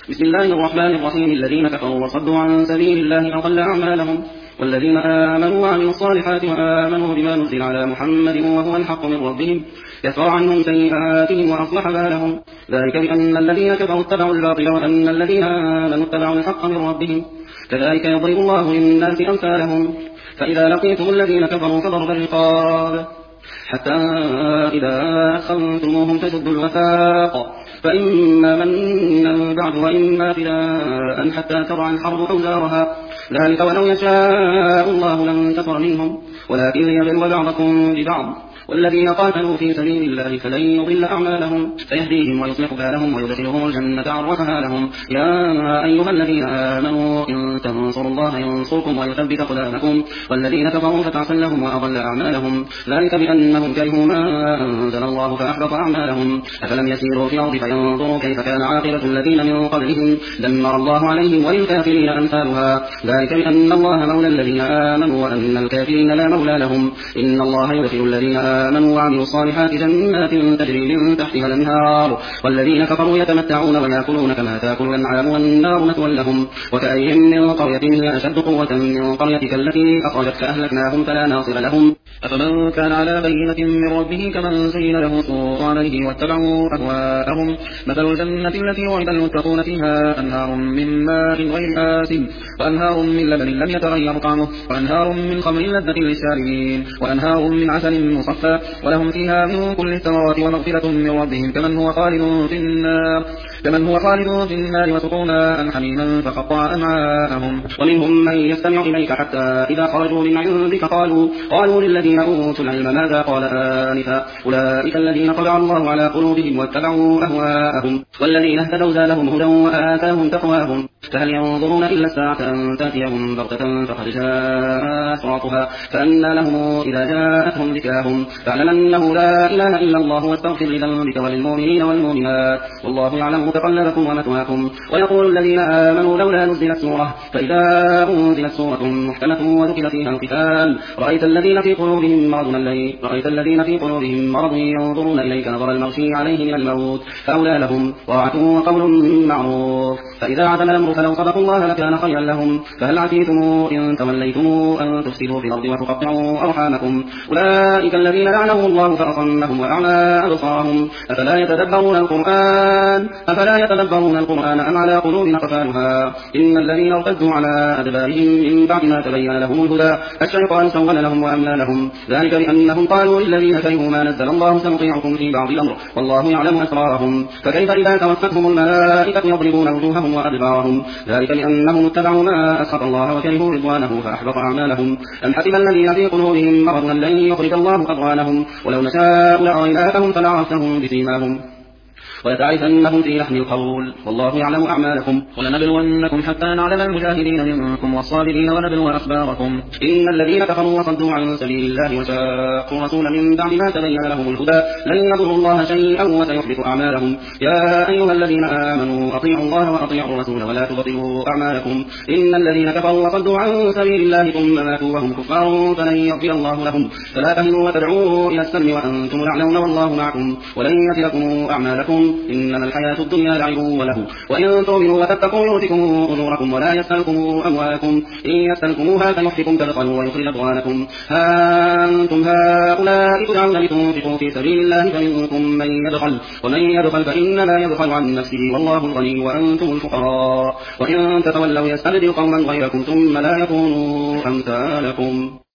بسم الله الرحمن الرحيم. الذين كفروا وصدوا عن سبيل الله أضل أعمالهم، والذين آمنوا وعملوا الصالحات وآمنوا بما نزل على محمد وهو الحق من ربهم يكفر عنهم سيئاتهم وأصلح بالهم. ذلك بأن الذين كفروا اتبعوا الباطل وأن الذين آمنوا اتبعوا الحق من ربهم. كذلك يضرب الله للناس أمثالهم. فإذا لقيتم الذين كفروا فضرب الرقاب حتى إذا أثخنتموهم فشدوا الوثاق، فإما منا بعد وإما فداء حتى تضع الحرب أوزارها. ذلك ولو يشاء الله لانتصر منهم، ولكن ليبلو بعضكم ببعض. والذين قاتلوا في سبيل الله فلن يضل أعمالهم، فيهديهم ويصلح بالهم ويدخلهم الجنة عرفها لهم. يا أيها الذين آمنوا إن تنصروا الله ينصركم ويثبت أقدامكم. والذين كفروا فتعسا لهم وأضل أعمالهم، ذلك بأنهم كرهوا ما أنزل الله فأحبط أعمالهم. أفلم يسيروا في الأرض فينظروا كيف كان عاقبة الذين من قبلهم دمر الله عليهم وللكافرين أمثالها. ذلك بأن الله مولى الذين آمنوا وأن الكافرين لا مولى لهم. إن الله يدخل الذين آمنوا وعملوا الصالحات جنات تجري من تحتها الأنهار، والذين كفروا يتمتعون ويأكلون كما تأكل الأنعام والنار مثوى لهم. وكأي من قرية هي أشد قوة من قريتك التي أخرجتك أهلكناهم فلا ناصر لهم. أفمن كان على بينة من ربه كمن زين له سوء عمله واتبعوا أهواءهم. مثل الجنة التي وعد المتقون فيها أنهار من ماء غير آسن وأنهار من لبن لم يتغير طعمه وأنهار من خمر لذة للشاربين وأنهار من عسل مصفى ولهم فيها من كل الثمرات ومغفرة من ربهم كمن هو خالد في النار وسقوا ماء حميما فقطع أمعاءهم. ومنهم من يستمع إليك حتى إذا خرجوا من عندك قالوا للذين أوتوا العلم ماذا قال آنفا أولئك الذين طبع الله على قلوبهم واتبعوا أهواءهم. والذين اهتدوا زادهم هدى وآتاهم تقواهم. فهل ينظرون إلا الساعة أن تأتيهم بغتة فقد جاء أشراطها فأنى لهم إذا جاءتهم ذكراهم. فاعلم أنه لا إله إلا الله واستغفر لذنبك وللمؤمنين والمؤمنات والله يعلم متقلبكم ومثواكم. ويقول الذين آمنوا لولا نزلت سورة، فإذا أنزلت سورة محكمة وذكر فيها القتال رأيت الذين في قلوبهم مرض ينظرون إليك نظر المغشي عليه من الموت فأولى لهم طاعة وقول معروف. فإذا عزم الأمر فلو صدقوا الله لكان خيرا لهم. فهل عسيتم إن توليتم أن تفسدوا في الأرض وتقطعوا أرحامكم. أولئك الذين لعنهم الله فأصمهم وأعمى أبصارهم. أفلا يتدبرون القرآن أم على قلوب أقفالها. إن الذين ارتدوا على أدبارهم من بعد ما تبين لهم الهدى الشيطان سول لهم وأملى لهم. ذلك بأنهم قالوا للذين كرهوا ما نزل الله سنطيعكم في بعض الأمر والله يعلم أسرارهم. فكيف إذا توفتهم الملائكة يضربون وجوههم وأدبارهم. ذلك بأنهم اتبعوا ما أسخط الله وكرهوا رضوانه فأحبط أعمالهم. أم حسب الذين في قلوبهم مرض لن يخرج الله أضغانهم. ولو نشاء لأريناكهم فلعرفتهم بسيماهم ولتعرفنهم في لحن القول والله يعلم أعمالكم. ولنبلونكم حتى نعلم المجاهدين منكم والصابرين ونبلو أخباركم. إن الذين كفروا وصدوا عن سبيل الله وشاقوا الرسول من بعد ما تبين لهم الهدى لن يضروا الله شيئا وسيحبط أعمالهم. يا أيها الذين آمنوا أطيعوا الله وأطيعوا الرسول ولا تبطلوا أعمالكم. إن الذين كفروا وصدوا عن سبيل الله ثم ماتوا وهم كفار فلن يغفر الله لهم. فلا تهنوا وتدعوا إلى السلم وأنتم الأعلون والله معكم ولن يتركم أعمالكم. إنما الحياة الدنيا لعب وله وإن تؤمنوا وتتقوا يؤتكم أجوركم ولا يسألكم أموالكم إن يسألكموها فيحفكم تبخلوا ويخرج أضغانكم. ها أنتم هؤلاء تدعون لتنفقوا في سبيل الله فمنكم من يبخل ومن يبخل فإنما يبخل عن نفسه والله الغني وأنتم الفقراء. وإن تتولوا يستبدل قوما غيركم ثم لا يكونوا أمثالكم.